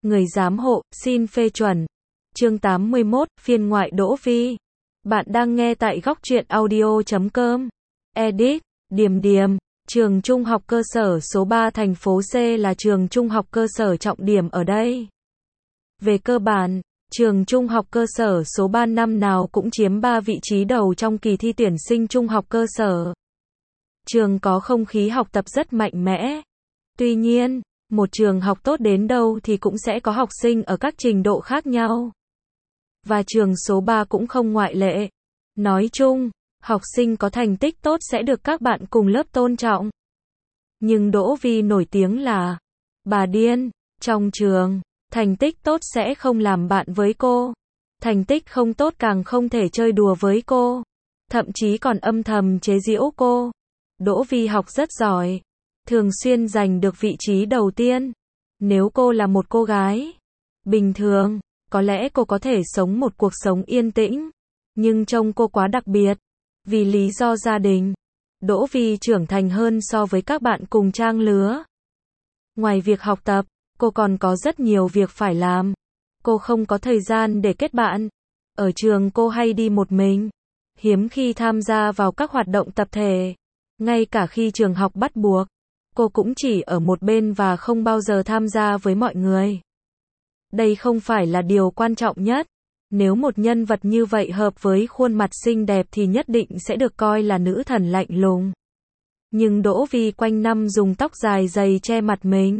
Người giám hộ, xin phê chuẩn. Chương 81, phiên ngoại Đỗ Vi. Bạn đang nghe tại góc truyện audio.com. Edit, Điềm Điềm. Trường trung học cơ sở số 3 thành phố C là trường trung học cơ sở trọng điểm ở đây. Về cơ bản, trường trung học cơ sở số 3 năm nào cũng chiếm 3 vị trí đầu trong kỳ thi tuyển sinh trung học cơ sở. Trường có không khí học tập rất mạnh mẽ. Tuy nhiên, một trường học tốt đến đâu thì cũng sẽ có học sinh ở các trình độ khác nhau. Và trường số 3 cũng không ngoại lệ. Nói chung, học sinh có thành tích tốt sẽ được các bạn cùng lớp tôn trọng. Nhưng Đỗ Vi nổi tiếng là bà điên. Trong trường, thành tích tốt sẽ không làm bạn với cô. Thành tích không tốt càng không thể chơi đùa với cô. Thậm chí còn âm thầm chế giễu cô. Đỗ Vi học rất giỏi, thường xuyên giành được vị trí đầu tiên. Nếu cô là một cô gái bình thường, có lẽ cô có thể sống một cuộc sống yên tĩnh. Nhưng trông cô quá đặc biệt. Vì lý do gia đình, Đỗ Vi trưởng thành hơn so với các bạn cùng trang lứa. Ngoài việc học tập, cô còn có rất nhiều việc phải làm. Cô không có thời gian để kết bạn. Ở trường cô hay đi một mình, hiếm khi tham gia vào các hoạt động tập thể. Ngay cả khi trường học bắt buộc, cô cũng chỉ ở một bên và không bao giờ tham gia với mọi người. Đây không phải là điều quan trọng nhất. Nếu một nhân vật như vậy hợp với khuôn mặt xinh đẹp thì nhất định sẽ được coi là nữ thần lạnh lùng. Nhưng Đỗ Vi quanh năm dùng tóc dài dày che mặt mình.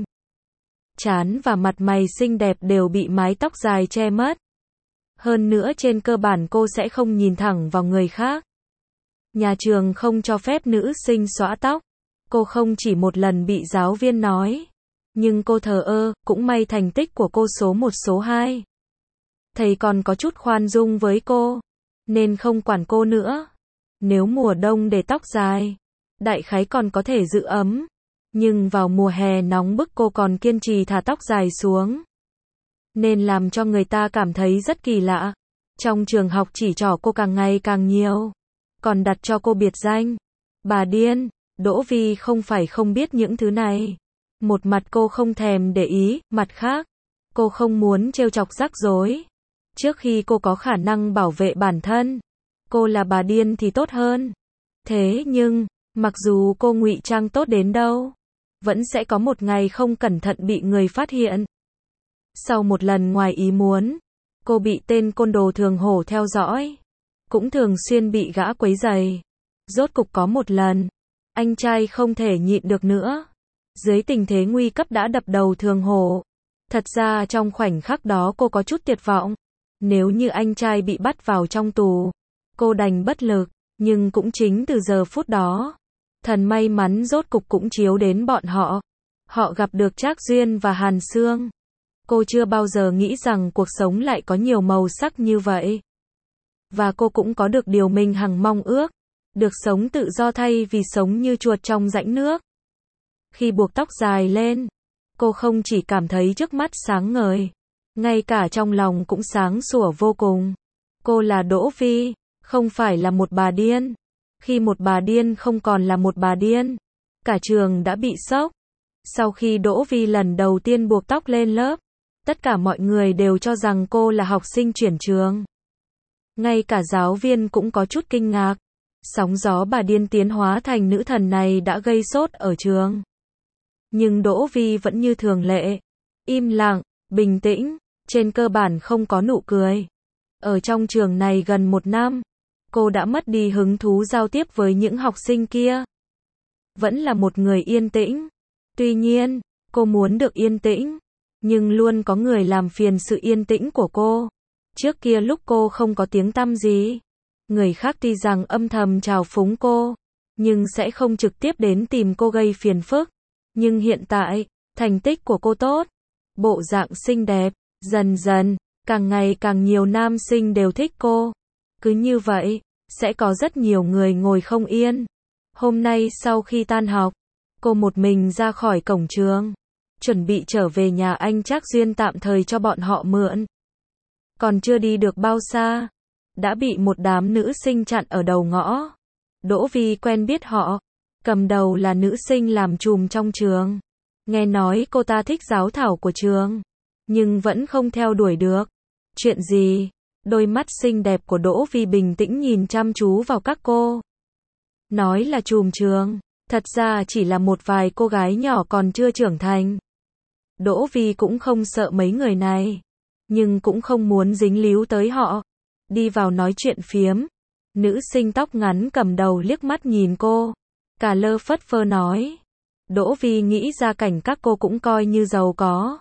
Trán và mặt mày xinh đẹp đều bị mái tóc dài che mất. Hơn nữa trên cơ bản cô sẽ không nhìn thẳng vào người khác. Nhà trường không cho phép nữ sinh xõa tóc. Cô không chỉ một lần bị giáo viên nói. Nhưng cô thờ ơ, cũng may thành tích của cô số 1 số 2. Thầy còn có chút khoan dung với cô, nên không quản cô nữa. Nếu mùa đông để tóc dài, đại khái còn có thể giữ ấm. Nhưng vào mùa hè nóng bức cô còn kiên trì thả tóc dài xuống. Nên làm cho người ta cảm thấy rất kỳ lạ. Trong trường học chỉ trỏ cô càng ngày càng nhiều. Còn đặt cho cô biệt danh bà điên. Đỗ Vi không phải không biết những thứ này. Một mặt cô không thèm để ý, mặt khác, cô không muốn trêu chọc rắc rối. Trước khi cô có khả năng bảo vệ bản thân, cô là bà điên thì tốt hơn. Thế nhưng, mặc dù cô ngụy trang tốt đến đâu, vẫn sẽ có một ngày không cẩn thận bị người phát hiện. Sau một lần ngoài ý muốn, cô bị tên côn đồ thường hổ theo dõi, cũng thường xuyên bị gã quấy rầy. Rốt cục có một lần, anh trai không thể nhịn được nữa. Dưới tình thế nguy cấp đã đập đầu thường hổ. Thật ra trong khoảnh khắc đó cô có chút tuyệt vọng. Nếu như anh trai bị bắt vào trong tù, cô đành bất lực. Nhưng cũng chính từ giờ phút đó, thần may mắn rốt cục cũng chiếu đến bọn họ. Họ gặp được Trác Duyên và Hàn Sương. Cô chưa bao giờ nghĩ rằng cuộc sống lại có nhiều màu sắc như vậy. Và cô cũng có được điều mình hằng mong ước. Được sống tự do thay vì sống như chuột trong rãnh nước. Khi buộc tóc dài lên, cô không chỉ cảm thấy trước mắt sáng ngời, ngay cả trong lòng cũng sáng sủa vô cùng. Cô là Đỗ Vi, không phải là một bà điên. Khi một bà điên không còn là một bà điên, cả trường đã bị sốc. Sau khi Đỗ Vi lần đầu tiên buộc tóc lên lớp, tất cả mọi người đều cho rằng cô là học sinh chuyển trường. Ngay cả giáo viên cũng có chút kinh ngạc. Sóng gió bà điên tiến hóa thành nữ thần này đã gây sốt ở trường. Nhưng Đỗ Vi vẫn như thường lệ, im lặng, bình tĩnh, trên cơ bản không có nụ cười. Ở trong trường này gần 1 năm, cô đã mất đi hứng thú giao tiếp với những học sinh kia. Vẫn là một người yên tĩnh. Tuy nhiên, cô muốn được yên tĩnh, nhưng luôn có người làm phiền sự yên tĩnh của cô. Trước kia lúc cô không có tiếng tăm gì, người khác tuy rằng âm thầm trào phúng cô, nhưng sẽ không trực tiếp đến tìm cô gây phiền phức. Nhưng hiện tại, thành tích của cô tốt, bộ dạng xinh đẹp, dần dần, càng ngày càng nhiều nam sinh đều thích cô. Cứ như vậy, sẽ có rất nhiều người ngồi không yên. Hôm nay sau khi tan học, cô một mình ra khỏi cổng trường, chuẩn bị trở về nhà anh Trác Duyên tạm thời cho bọn họ mượn. Còn chưa đi được bao xa, đã bị một đám nữ sinh chặn ở đầu ngõ. Đỗ Vi quen biết họ. Cầm đầu là nữ sinh làm trùm trong trường. Nghe nói cô ta thích giáo thảo của trường. nhưng vẫn không theo đuổi được. Chuyện gì? Đôi mắt xinh đẹp của Đỗ Vi bình tĩnh nhìn chăm chú vào các cô. Nói là trùm trường, thật ra chỉ là một vài cô gái nhỏ còn chưa trưởng thành. Đỗ Vi cũng không sợ mấy người này, nhưng cũng không muốn dính líu tới họ. Đi vào nói chuyện phiếm. Nữ sinh tóc ngắn cầm đầu liếc mắt nhìn cô, cà lơ phất phơ nói. Đỗ Vi nghĩ gia cảnh các cô cũng coi như giàu có.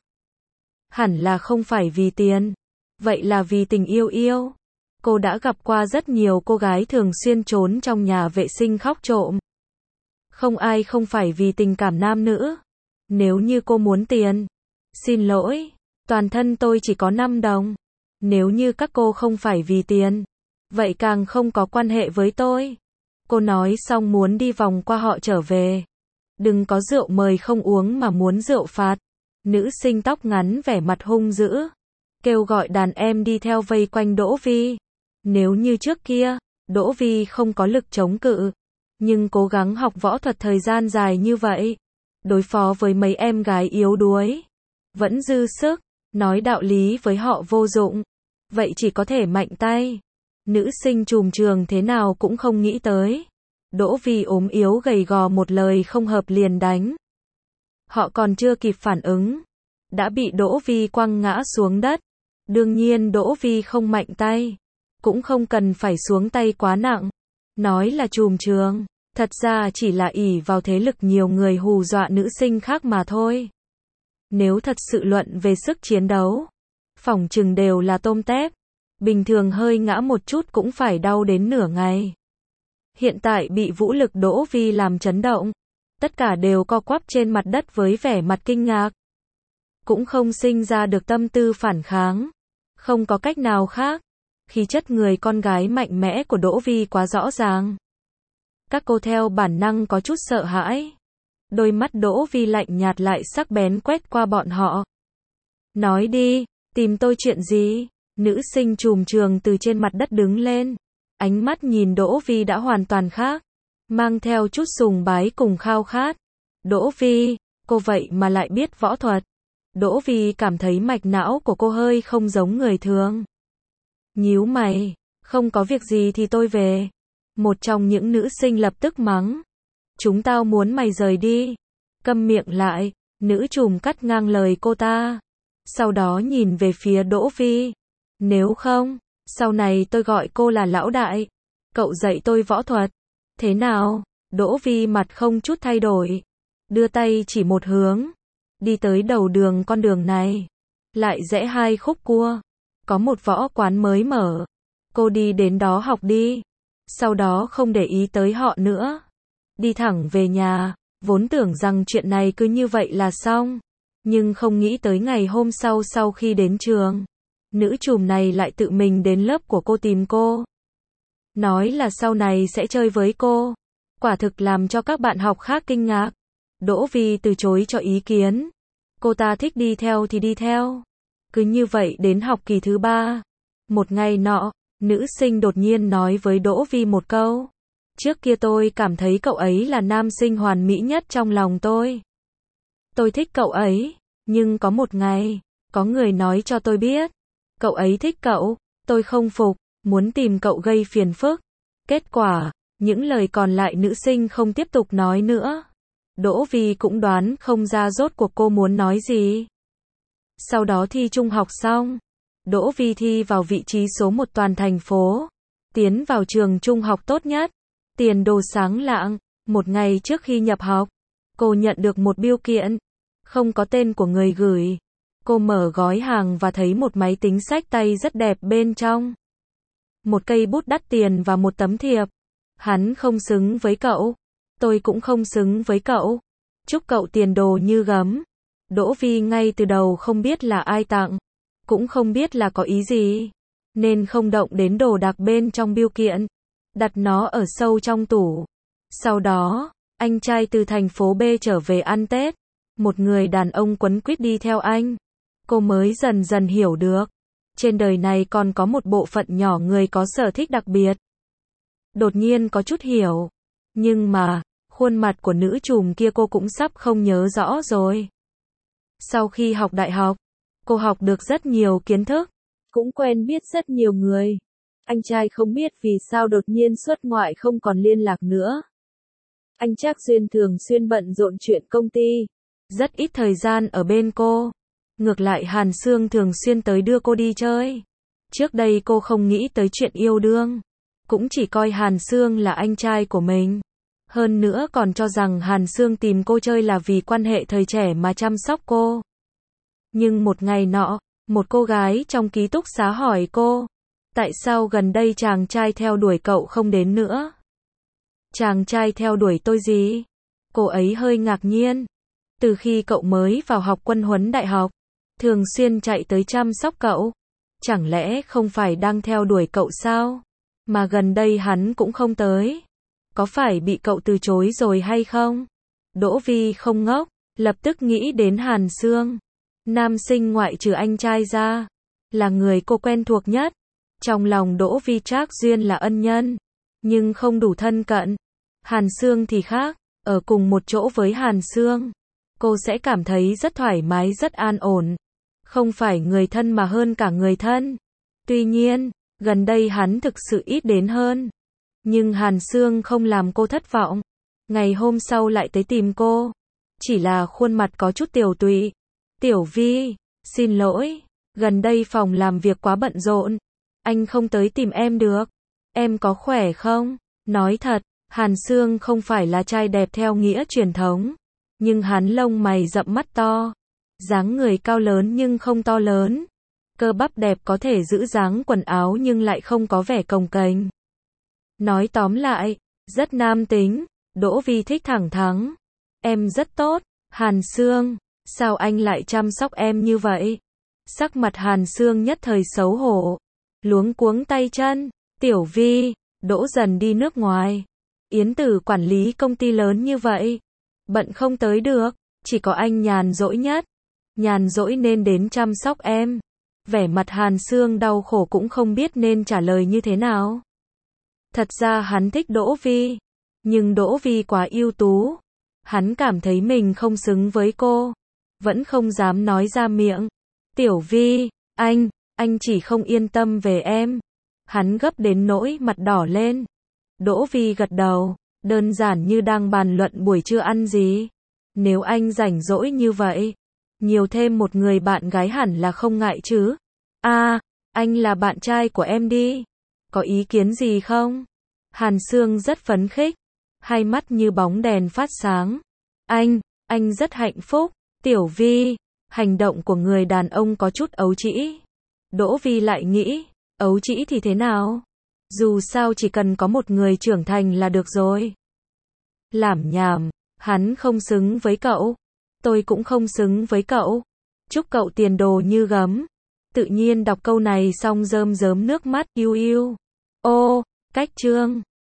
Hẳn là không phải vì tiền, vậy là vì tình yêu yêu. Cô đã gặp qua rất nhiều cô gái thường xuyên trốn trong nhà vệ sinh khóc trộm. Không ai không phải vì tình cảm nam nữ. Nếu như cô muốn tiền, xin lỗi, toàn thân tôi chỉ có 5 đồng. Nếu như các cô không phải vì tiền, vậy càng không có quan hệ với tôi. Cô nói xong muốn đi vòng qua họ trở về. Đừng có rượu mời không uống mà muốn rượu phạt. Nữ sinh tóc ngắn vẻ mặt hung dữ, kêu gọi đàn em đi theo vây quanh Đỗ Vi. Nếu như trước kia, Đỗ Vi không có lực chống cự, nhưng cố gắng học võ thuật thời gian dài như vậy, đối phó với mấy em gái yếu đuối, vẫn dư sức, nói đạo lý với họ vô dụng, vậy chỉ có thể mạnh tay. Nữ sinh trùm trường thế nào cũng không nghĩ tới. Đỗ Vi ốm yếu gầy gò một lời không hợp liền đánh. Họ còn chưa kịp phản ứng, đã bị Đỗ Vi quăng ngã xuống đất. Đương nhiên Đỗ Vi không mạnh tay, cũng không cần phải xuống tay quá nặng. Nói là trùm trường, thật ra chỉ là ỷ vào thế lực nhiều người hù dọa nữ sinh khác mà thôi. Nếu thật sự luận về sức chiến đấu, phỏng chừng đều là tôm tép. Bình thường hơi ngã một chút cũng phải đau đến nửa ngày. Hiện tại bị vũ lực Đỗ Vi làm chấn động. Tất cả đều co quắp trên mặt đất với vẻ mặt kinh ngạc. Cũng không sinh ra được tâm tư phản kháng. Không có cách nào khác. Khí chất người con gái mạnh mẽ của Đỗ Vi quá rõ ràng. Các cô theo bản năng có chút sợ hãi. Đôi mắt Đỗ Vi lạnh nhạt lại sắc bén quét qua bọn họ. Nói đi, tìm tôi chuyện gì? Nữ sinh trùm trường từ trên mặt đất đứng lên. Ánh mắt nhìn Đỗ Vi đã hoàn toàn khác, mang theo chút sùng bái cùng khao khát. Đỗ Vi, cô vậy mà lại biết võ thuật. Đỗ Vi cảm thấy mạch não của cô hơi không giống người thường. Nhíu mày, không có việc gì thì tôi về. Một trong những nữ sinh lập tức mắng. Chúng tao muốn mày rời đi. Câm miệng lại, nữ trùm cắt ngang lời cô ta. Sau đó nhìn về phía Đỗ Vi. Nếu không, sau này tôi gọi cô là lão đại. Cậu dạy tôi võ thuật. Thế nào? Đỗ Vi mặt không chút thay đổi. Đưa tay chỉ một hướng. Đi tới đầu đường con đường này. Lại rẽ 2 khúc cua. Có một võ quán mới mở. Cô đi đến đó học đi. Sau đó không để ý tới họ nữa. Đi thẳng về nhà. Vốn tưởng rằng chuyện này cứ như vậy là xong. Nhưng không nghĩ tới ngày hôm sau sau khi đến trường. Nữ trùm này lại tự mình đến lớp của cô tìm cô. Nói là sau này sẽ chơi với cô. Quả thực làm cho các bạn học khác kinh ngạc. Đỗ Vi từ chối cho ý kiến. Cô ta thích đi theo thì đi theo. Cứ như vậy đến học kỳ thứ 3. Một ngày nọ, nữ sinh đột nhiên nói với Đỗ Vi một câu. Trước kia tôi cảm thấy cậu ấy là nam sinh hoàn mỹ nhất trong lòng tôi. Tôi thích cậu ấy, nhưng có một ngày, có người nói cho tôi biết. Cậu ấy thích cậu, tôi không phục, muốn tìm cậu gây phiền phức. Kết quả, những lời còn lại nữ sinh không tiếp tục nói nữa. Đỗ Vi cũng đoán không ra rốt cuộc cô muốn nói gì. Sau đó thi trung học xong, Đỗ Vi thi vào vị trí số 1 toàn thành phố. Tiến vào trường trung học tốt nhất. Tiền đồ sáng lạng. Một ngày trước khi nhập học, cô nhận được một bưu kiện. Không có tên của người gửi. Cô mở gói hàng và thấy một máy tính xách tay rất đẹp bên trong. Một cây bút đắt tiền và một tấm thiệp. Hắn không xứng với cậu. Tôi cũng không xứng với cậu. Chúc cậu tiền đồ như gấm. Đỗ Vi ngay từ đầu không biết là ai tặng. Cũng không biết là có ý gì. Nên không động đến đồ đạc bên trong bưu kiện. Đặt nó ở sâu trong tủ. Sau đó, anh trai từ thành phố B trở về ăn Tết. Một người đàn ông quấn quýt đi theo anh. Cô mới dần dần hiểu được. Trên đời này còn có một bộ phận nhỏ người có sở thích đặc biệt. Đột nhiên có chút hiểu. Nhưng mà, khuôn mặt của nữ trùm kia cô cũng sắp không nhớ rõ rồi. Sau khi học đại học, Cô học được rất nhiều kiến thức, cũng quen biết rất nhiều người. Anh trai không biết vì sao đột nhiên xuất ngoại không còn liên lạc nữa. Anh Trác Duyên thường xuyên bận rộn chuyện công ty, rất ít thời gian ở bên cô. Ngược lại Hàn Sương thường xuyên tới đưa cô đi chơi. Trước đây cô không nghĩ tới chuyện yêu đương, cũng chỉ coi Hàn Sương là anh trai của mình. Hơn nữa còn cho rằng Hàn Sương tìm cô chơi là vì quan hệ thời trẻ mà chăm sóc cô. Nhưng một ngày nọ, một cô gái trong ký túc xá hỏi cô, tại sao gần đây chàng trai theo đuổi cậu không đến nữa? Chàng trai theo đuổi tôi gì? Cô ấy hơi ngạc nhiên. Từ khi cậu mới vào học quân huấn đại học, thường xuyên chạy tới chăm sóc cậu. Chẳng lẽ không phải đang theo đuổi cậu sao? Mà gần đây hắn cũng không tới. Có phải bị cậu từ chối rồi hay không? Đỗ Vi không ngốc, lập tức nghĩ đến Hàn Sương. Nam sinh ngoại trừ anh trai ra, là người cô quen thuộc nhất. Trong lòng Đỗ Vi Trác Duyên là ân nhân, nhưng không đủ thân cận. Hàn Sương thì khác, ở cùng một chỗ với Hàn Sương, cô sẽ cảm thấy rất thoải mái, rất an ổn. Không phải người thân mà hơn cả người thân. Tuy nhiên, gần đây hắn thực sự ít đến hơn. Nhưng Hàn Sương không làm cô thất vọng. Ngày hôm sau lại tới tìm cô. Chỉ là khuôn mặt có chút tiều tụy. Tiểu Vi, xin lỗi, gần đây phòng làm việc quá bận rộn. Anh không tới tìm em được. Em có khỏe không? Nói thật, Hàn Sương không phải là trai đẹp theo nghĩa truyền thống. Nhưng hắn lông mày rậm mắt to. Dáng người cao lớn nhưng không to lớn. Cơ bắp đẹp có thể giữ dáng quần áo nhưng lại không có vẻ cồng kềnh. Nói tóm lại, rất nam tính. Đỗ Vi thích thẳng thắn. Em rất tốt. Hàn Sương, sao anh lại chăm sóc em như vậy? Sắc mặt Hàn Sương nhất thời xấu hổ, luống cuống tay chân. Tiểu Vi, Đỗ Dần đi nước ngoài. Yến Tử quản lý công ty lớn như vậy, bận không tới được, chỉ có anh nhàn rỗi nhất. Nhàn rỗi nên đến chăm sóc em. Vẻ mặt Hàn Sương đau khổ cũng không biết nên trả lời như thế nào. Thật ra hắn thích Đỗ Vi, nhưng Đỗ Vi quá ưu tú. Hắn cảm thấy mình không xứng với cô, vẫn không dám nói ra miệng. Tiểu Vi, anh chỉ không yên tâm về em. Hắn gấp đến nỗi mặt đỏ lên. Đỗ Vi gật đầu, đơn giản như đang bàn luận buổi trưa ăn gì. Nếu anh rảnh rỗi như vậy, nhiều thêm một người bạn gái hẳn là không ngại chứ. Anh là bạn trai của em đi. Có ý kiến gì không? Hàn Sương rất phấn khích, hai mắt như bóng đèn phát sáng. Anh rất hạnh phúc. Tiểu Vi, hành động của người đàn ông có chút ấu trĩ. Đỗ Vi lại nghĩ, ấu trĩ thì thế nào? Dù sao chỉ cần có một người trưởng thành là được rồi. Lảm nhảm, hắn không xứng với cậu. Tôi cũng không xứng với cậu. Chúc cậu tiền đồ như gấm. Tự nhiên đọc câu này xong rơm rớm nước mắt, yêu. Ô, cách chương.